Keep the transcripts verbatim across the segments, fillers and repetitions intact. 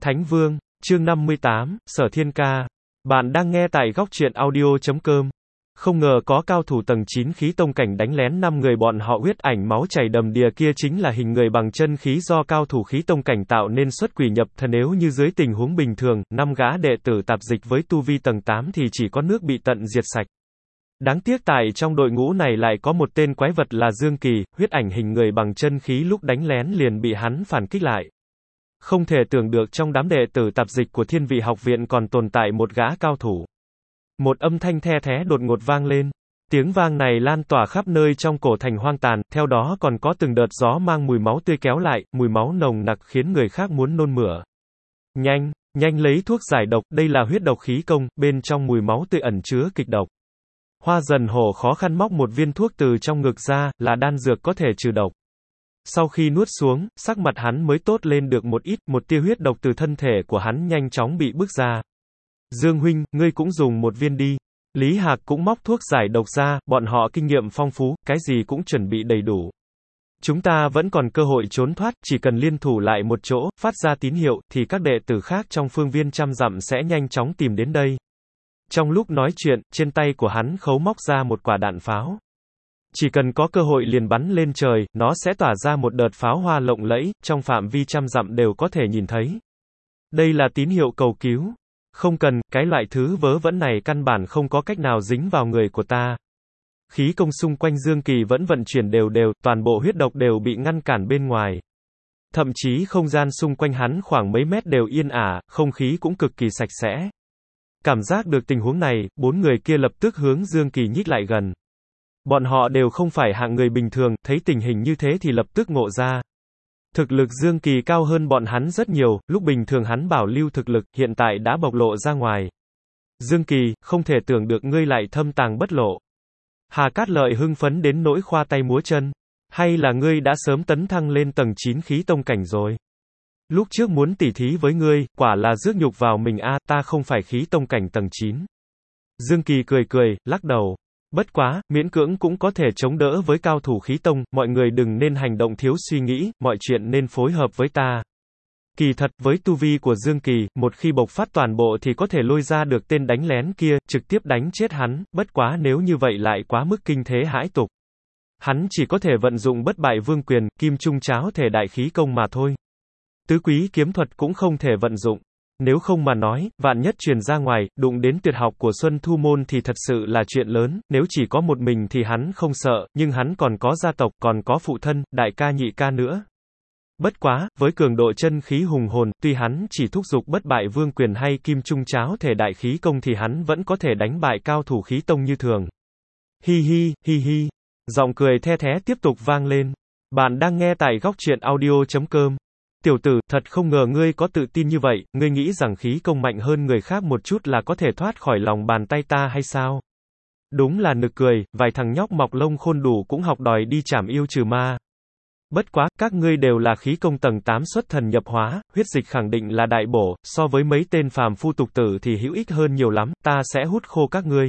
Thánh Vương, chương năm mươi tám, Sở Thiên Ca. Bạn đang nghe tại góc truyện audio chấm com. Không ngờ có cao thủ tầng chín khí tông cảnh đánh lén năm người bọn họ, huyết ảnh máu chảy đầm đìa kia chính là hình người bằng chân khí do cao thủ khí tông cảnh tạo nên xuất quỷ nhập thần. Nếu như dưới tình huống bình thường, năm gã đệ tử tạp dịch với tu vi tầng tám thì chỉ có nước bị tận diệt sạch. Đáng tiếc tại trong đội ngũ này lại có một tên quái vật là Dương Kỳ, huyết ảnh hình người bằng chân khí lúc đánh lén liền bị hắn phản kích lại. Không thể tưởng được trong đám đệ tử tạp dịch của Thiên Vị học viện còn tồn tại một gã cao thủ. Một âm thanh the thé đột ngột vang lên. Tiếng vang này lan tỏa khắp nơi trong cổ thành hoang tàn, theo đó còn có từng đợt gió mang mùi máu tươi kéo lại, mùi máu nồng nặc khiến người khác muốn nôn mửa. Nhanh, nhanh lấy thuốc giải độc, đây là huyết độc khí công, bên trong mùi máu tươi ẩn chứa kịch độc. Hoa Dần Hổ khó khăn móc một viên thuốc từ trong ngực ra, là đan dược có thể trừ độc. Sau khi nuốt xuống, sắc mặt hắn mới tốt lên được một ít, một tia huyết độc từ thân thể của hắn nhanh chóng bị bức ra. Dương huynh, ngươi cũng dùng một viên đi. Lý Hạc cũng móc thuốc giải độc ra, bọn họ kinh nghiệm phong phú, cái gì cũng chuẩn bị đầy đủ. Chúng ta vẫn còn cơ hội trốn thoát, chỉ cần liên thủ lại một chỗ, phát ra tín hiệu, thì các đệ tử khác trong phương viên trăm dặm sẽ nhanh chóng tìm đến đây. Trong lúc nói chuyện, trên tay của hắn khấu móc ra một quả đạn pháo. Chỉ cần có cơ hội liền bắn lên trời, nó sẽ tỏa ra một đợt pháo hoa lộng lẫy, trong phạm vi trăm dặm đều có thể nhìn thấy. Đây là tín hiệu cầu cứu. Không cần, cái loại thứ vớ vẩn này căn bản không có cách nào dính vào người của ta. Khí công xung quanh Dương Kỳ vẫn vận chuyển đều đều, toàn bộ huyết độc đều bị ngăn cản bên ngoài. Thậm chí không gian xung quanh hắn khoảng mấy mét đều yên ả, không khí cũng cực kỳ sạch sẽ. Cảm giác được tình huống này, bốn người kia lập tức hướng Dương Kỳ nhích lại gần. Bọn họ đều không phải hạng người bình thường, thấy tình hình như thế thì lập tức ngộ ra. Thực lực Dương Kỳ cao hơn bọn hắn rất nhiều, lúc bình thường hắn bảo lưu thực lực, hiện tại đã bộc lộ ra ngoài. Dương Kỳ, không thể tưởng được ngươi lại thâm tàng bất lộ. Hà Cát Lợi hưng phấn đến nỗi khoa tay múa chân. Hay là ngươi đã sớm tấn thăng lên tầng chín khí tông cảnh rồi? Lúc trước muốn tỉ thí với ngươi, quả là rước nhục vào mình a, ta không phải khí tông cảnh tầng chín. Dương Kỳ cười cười, lắc đầu. Bất quá, miễn cưỡng cũng có thể chống đỡ với cao thủ khí tông, mọi người đừng nên hành động thiếu suy nghĩ, mọi chuyện nên phối hợp với ta. Kỳ thật, với tu vi của Dương Kỳ, một khi bộc phát toàn bộ thì có thể lôi ra được tên đánh lén kia, trực tiếp đánh chết hắn, bất quá nếu như vậy lại quá mức kinh thế hãi tục. Hắn chỉ có thể vận dụng bất bại vương quyền, kim trung cháo thể đại khí công mà thôi. Tứ quý kiếm thuật cũng không thể vận dụng. Nếu không mà nói, vạn nhất truyền ra ngoài, đụng đến tuyệt học của Xuân Thu Môn thì thật sự là chuyện lớn, nếu chỉ có một mình thì hắn không sợ, nhưng hắn còn có gia tộc, còn có phụ thân, đại ca nhị ca nữa. Bất quá, với cường độ chân khí hùng hồn, tuy hắn chỉ thúc giục bất bại vương quyền hay kim trung cháo thể đại khí công thì hắn vẫn có thể đánh bại cao thủ khí tông như thường. Hi hi, hi hi. Giọng cười the thé tiếp tục vang lên. Bạn đang nghe tại góc truyện audio chấm com. Tiểu tử, thật không ngờ ngươi có tự tin như vậy, ngươi nghĩ rằng khí công mạnh hơn người khác một chút là có thể thoát khỏi lòng bàn tay ta hay sao? Đúng là nực cười, vài thằng nhóc mọc lông khôn đủ cũng học đòi đi trảm yêu trừ ma. Bất quá, các ngươi đều là khí công tầng tám xuất thần nhập hóa, huyết dịch khẳng định là đại bổ, so với mấy tên phàm phu tục tử thì hữu ích hơn nhiều lắm, ta sẽ hút khô các ngươi.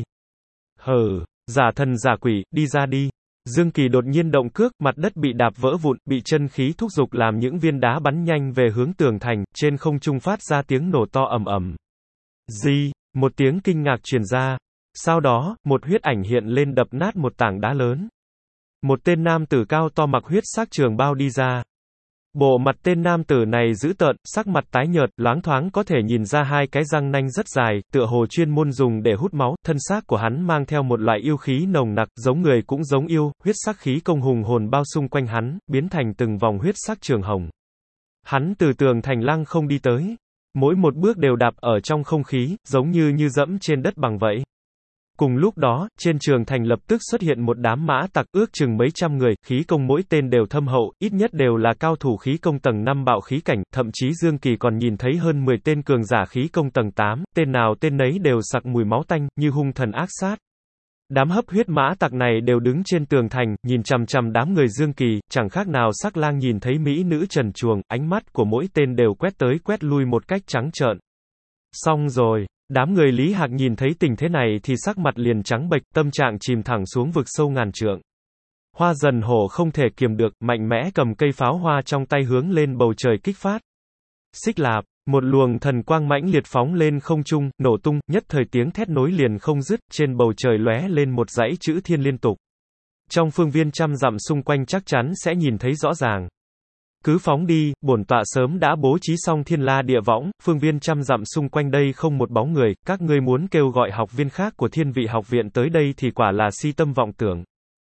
Hừ, giả thần giả quỷ, đi ra đi. Dương Kỳ đột nhiên động cước, mặt đất bị đạp vỡ vụn, bị chân khí thúc giục làm những viên đá bắn nhanh về hướng tường thành, trên không trung phát ra tiếng nổ to ầm ầm. Gì? Một tiếng kinh ngạc truyền ra. Sau đó, một huyết ảnh hiện lên đập nát một tảng đá lớn. Một tên nam tử cao to mặc huyết sắc trường bào đi ra. Bộ mặt tên nam tử này dữ tợn, sắc mặt tái nhợt, loáng thoáng có thể nhìn ra hai cái răng nanh rất dài, tựa hồ chuyên môn dùng để hút máu, thân xác của hắn mang theo một loại yêu khí nồng nặc, giống người cũng giống yêu, huyết sắc khí công hùng hồn bao xung quanh hắn, biến thành từng vòng huyết sắc trường hồng. Hắn từ tường thành lăng không đi tới, mỗi một bước đều đạp ở trong không khí, giống như như dẫm trên đất bằng vậy. Cùng lúc đó, trên trường thành lập tức xuất hiện một đám mã tặc ước chừng mấy trăm người, khí công mỗi tên đều thâm hậu, ít nhất đều là cao thủ khí công tầng năm bạo khí cảnh, thậm chí Dương Kỳ còn nhìn thấy hơn mười tên cường giả khí công tầng tám, tên nào tên nấy đều sặc mùi máu tanh, như hung thần ác sát. Đám hấp huyết mã tặc này đều đứng trên tường thành, nhìn chằm chằm đám người Dương Kỳ, chẳng khác nào sắc lang nhìn thấy mỹ nữ trần truồng, ánh mắt của mỗi tên đều quét tới quét lui một cách trắng trợn. Xong rồi. Đám người Lý Hạc nhìn thấy tình thế này thì sắc mặt liền trắng bệch, tâm trạng chìm thẳng xuống vực sâu ngàn trượng. Hoa Dần Hổ không thể kiềm được, mạnh mẽ cầm cây pháo hoa trong tay hướng lên bầu trời kích phát. Xích Lạp, Một luồng thần quang mãnh liệt phóng lên không trung, nổ tung, nhất thời tiếng thét nối liền không dứt, trên bầu trời lóe lên một dãy chữ thiên liên tục. Trong phương viên trăm dặm xung quanh chắc chắn sẽ nhìn thấy rõ ràng. Cứ phóng đi, bổn tọa sớm đã bố trí xong thiên la địa võng, phương viên trăm dặm xung quanh đây không một bóng người, các ngươi muốn kêu gọi học viên khác của thiên vị học viện tới đây thì quả là si tâm vọng tưởng.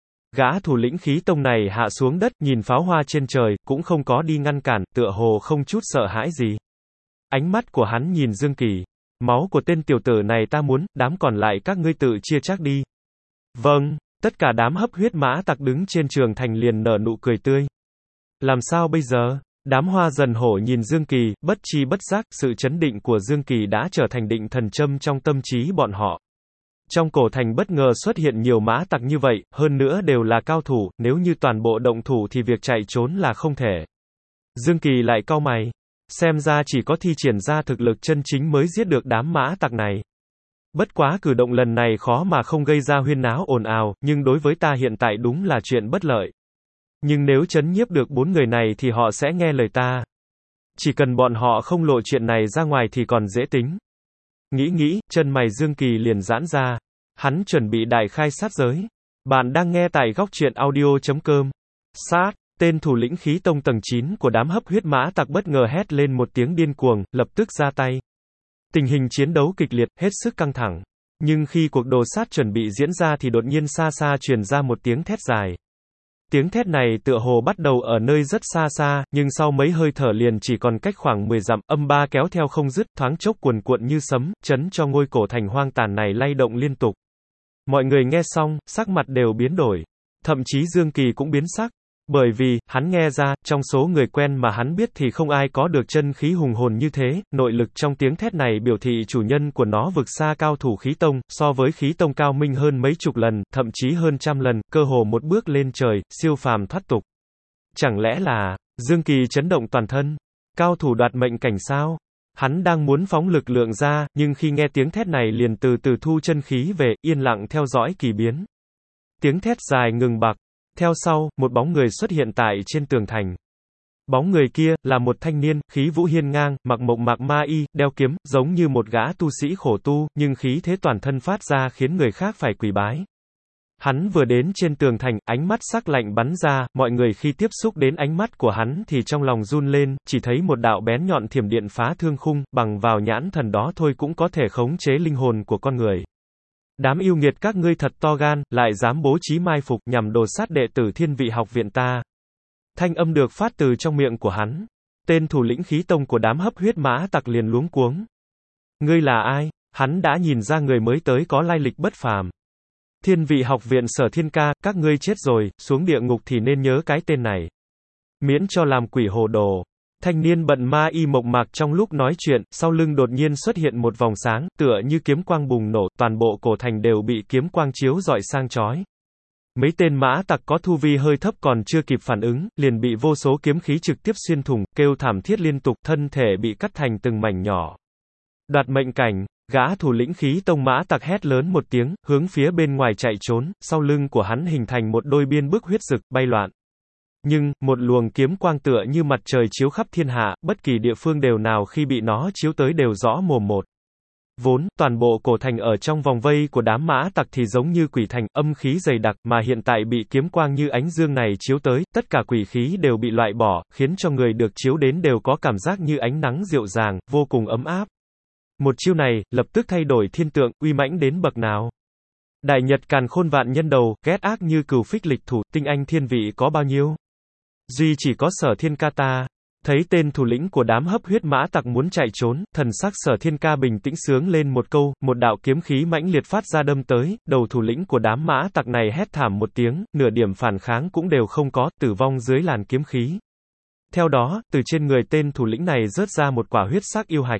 Gã thủ lĩnh khí tông này hạ xuống đất, nhìn pháo hoa trên trời, cũng không có đi ngăn cản, tựa hồ không chút sợ hãi gì. Ánh mắt của hắn nhìn Dương Kỳ. Máu của tên tiểu tử này ta muốn, đám còn lại các ngươi tự chia chắc đi. Vâng, tất cả đám hấp huyết mã tặc đứng trên trường thành liền nở nụ cười tươi. Làm sao bây giờ? Đám hoa dần hổ nhìn Dương Kỳ, bất chi bất giác, sự chấn định của Dương Kỳ đã trở thành định thần châm trong tâm trí bọn họ. Trong cổ thành bất ngờ xuất hiện nhiều mã tặc như vậy, hơn nữa đều là cao thủ, nếu như toàn bộ động thủ thì việc chạy trốn là không thể. Dương Kỳ lại cau mày. Xem ra chỉ có thi triển ra thực lực chân chính mới giết được đám mã tặc này. Bất quá cử động lần này khó mà không gây ra huyên náo ồn ào, nhưng đối với ta hiện tại đúng là chuyện bất lợi. Nhưng nếu trấn nhiếp được bốn người này thì họ sẽ nghe lời ta. Chỉ cần bọn họ không lộ chuyện này ra ngoài thì còn dễ tính. Nghĩ nghĩ, chân mày Dương Kỳ liền giãn ra. Hắn chuẩn bị đại khai sát giới. Bạn đang nghe tại góc truyện audio chấm com. Sát, tên thủ lĩnh khí tông tầng chín của đám hấp huyết mã tặc bất ngờ hét lên một tiếng điên cuồng, lập tức ra tay. Tình hình chiến đấu kịch liệt, hết sức căng thẳng. Nhưng khi cuộc đồ sát chuẩn bị diễn ra thì đột nhiên xa xa truyền ra một tiếng thét dài. Tiếng thét này tựa hồ bắt đầu ở nơi rất xa xa, nhưng sau mấy hơi thở liền chỉ còn cách khoảng mười dặm, âm ba kéo theo không dứt, thoáng chốc cuồn cuộn như sấm, chấn cho ngôi cổ thành hoang tàn này lay động liên tục. Mọi người nghe xong, sắc mặt đều biến đổi. Thậm chí Dương Kỳ cũng biến sắc. Bởi vì, hắn nghe ra, trong số người quen mà hắn biết thì không ai có được chân khí hùng hồn như thế, nội lực trong tiếng thét này biểu thị chủ nhân của nó vực xa cao thủ khí tông, so với khí tông cao minh hơn mấy chục lần, thậm chí hơn trăm lần, cơ hồ một bước lên trời, siêu phàm thoát tục. Chẳng lẽ là, Dương Kỳ chấn động toàn thân, cao thủ đoạt mệnh cảnh sao? Hắn đang muốn phóng lực lượng ra, nhưng khi nghe tiếng thét này liền từ từ thu chân khí về, yên lặng theo dõi kỳ biến. Tiếng thét dài ngừng bặt. Theo sau, một bóng người xuất hiện tại trên tường thành. Bóng người kia, là một thanh niên, khí vũ hiên ngang, mặc mộc mạc ma y, đeo kiếm, giống như một gã tu sĩ khổ tu, nhưng khí thế toàn thân phát ra khiến người khác phải quỳ bái. Hắn vừa đến trên tường thành, ánh mắt sắc lạnh bắn ra, mọi người khi tiếp xúc đến ánh mắt của hắn thì trong lòng run lên, chỉ thấy một đạo bén nhọn thiểm điện phá thương khung, bằng vào nhãn thần đó thôi cũng có thể khống chế linh hồn của con người. Đám yêu nghiệt các ngươi thật to gan, lại dám bố trí mai phục nhằm đồ sát đệ tử thiên vị học viện ta. Thanh âm được phát từ trong miệng của hắn. Tên thủ lĩnh khí tông của đám hấp huyết mã tặc liền luống cuống. Ngươi là ai? Hắn đã nhìn ra người mới tới có lai lịch bất phàm. Thiên vị học viện Sở Thiên Ca, các ngươi chết rồi, xuống địa ngục thì nên nhớ cái tên này. Miễn cho làm quỷ hồ đồ. Thanh niên bận ma y mộc mạc trong lúc nói chuyện, sau lưng đột nhiên xuất hiện một vòng sáng, tựa như kiếm quang bùng nổ, toàn bộ cổ thành đều bị kiếm quang chiếu rọi sang chói. Mấy tên mã tặc có thu vi hơi thấp còn chưa kịp phản ứng, liền bị vô số kiếm khí trực tiếp xuyên thủng, kêu thảm thiết liên tục, thân thể bị cắt thành từng mảnh nhỏ. Đoạt mệnh cảnh, gã thủ lĩnh khí tông mã tặc hét lớn một tiếng, hướng phía bên ngoài chạy trốn, sau lưng của hắn hình thành một đôi biên bức huyết rực, bay loạn. Nhưng, một luồng kiếm quang tựa như mặt trời chiếu khắp thiên hạ, bất kỳ địa phương đều nào khi bị nó chiếu tới đều rõ mồm một. Vốn, toàn bộ cổ thành ở trong vòng vây của đám mã tặc thì giống như quỷ thành, âm khí dày đặc, mà hiện tại bị kiếm quang như ánh dương này chiếu tới, tất cả quỷ khí đều bị loại bỏ, khiến cho người được chiếu đến đều có cảm giác như ánh nắng dịu dàng, vô cùng ấm áp. Một chiêu này, lập tức thay đổi thiên tượng, uy mãnh đến bậc nào. Đại nhật càn khôn vạn nhân đầu, ghét ác như cừu phích lịch thủ, tinh anh thiên vị có bao nhiêu? Duy chỉ có Sở Thiên Ca ta. Thấy tên thủ lĩnh của đám hấp huyết mã tặc muốn chạy trốn, thần sắc Sở Thiên Ca bình tĩnh sướng lên một câu, một đạo kiếm khí mãnh liệt phát ra đâm tới, đầu thủ lĩnh của đám mã tặc này hét thảm một tiếng, nửa điểm phản kháng cũng đều không có, tử vong dưới làn kiếm khí. Theo đó, từ trên người tên thủ lĩnh này rớt ra một quả huyết sắc yêu hạch.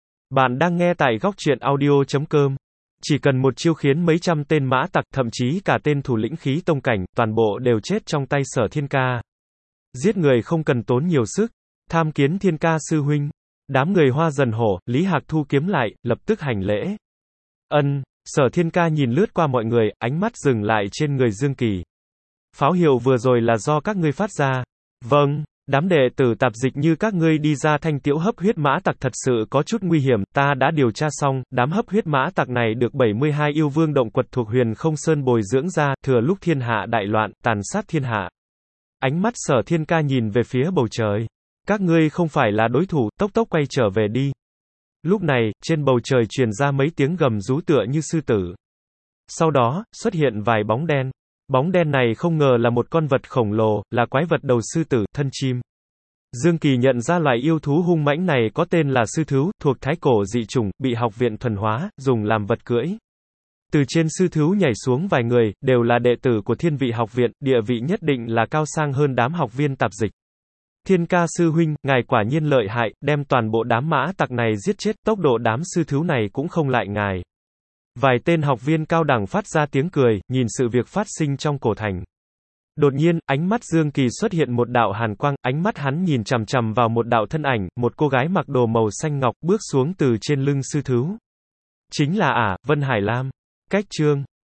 Bạn đang nghe tại góc truyện audio chấm com. Chỉ cần một chiêu khiến mấy trăm tên mã tặc, thậm chí cả tên thủ lĩnh khí tông cảnh, toàn bộ đều chết trong tay Sở Thiên Ca. Giết người không cần tốn nhiều sức. Tham kiến Thiên Ca sư huynh. Đám người Hoa Dần Hổ, Lý Hạc thu kiếm lại, lập tức hành lễ. Ân, Sở Thiên Ca nhìn lướt qua mọi người, ánh mắt dừng lại trên người Dương Kỳ. Pháo hiệu vừa rồi là do các ngươi phát ra. Vâng, Đám đệ tử tạp dịch như các ngươi đi ra thanh tiễu hấp huyết mã tặc thật sự có chút nguy hiểm, ta đã điều tra xong, đám hấp huyết mã tặc này được bảy mươi hai yêu vương động quật thuộc Huyền Không Sơn bồi dưỡng ra, thừa lúc thiên hạ đại loạn, tàn sát thiên hạ. Ánh mắt Sở Thiên Ca nhìn về phía bầu trời. Các ngươi không phải là đối thủ, tốc tốc quay trở về đi. Lúc này, trên bầu trời truyền ra mấy tiếng gầm rú tựa như sư tử. Sau đó, xuất hiện vài bóng đen. Bóng đen này không ngờ là một con vật khổng lồ, là quái vật đầu sư tử, thân chim. Dương Kỳ nhận ra loài yêu thú hung mãnh này có tên là sư thú, thuộc thái cổ dị chủng, bị học viện thuần hóa, dùng làm vật cưỡi. Từ trên sư thú nhảy xuống vài người, đều là đệ tử của Thiên Vị học viện, địa vị nhất định là cao sang hơn đám học viên tạp dịch. Thiên Ca sư huynh, ngài quả nhiên lợi hại, đem toàn bộ đám mã tặc này giết chết, tốc độ đám sư thú này cũng không lại ngài. Vài tên học viên cao đẳng phát ra tiếng cười, nhìn sự việc phát sinh trong cổ thành. Đột nhiên, ánh mắt Dương Kỳ xuất hiện một đạo hàn quang, ánh mắt hắn nhìn chằm chằm vào một đạo thân ảnh, một cô gái mặc đồ màu xanh ngọc bước xuống từ trên lưng sư thú. Chính là ả, Vân Hải Lam. Cách chương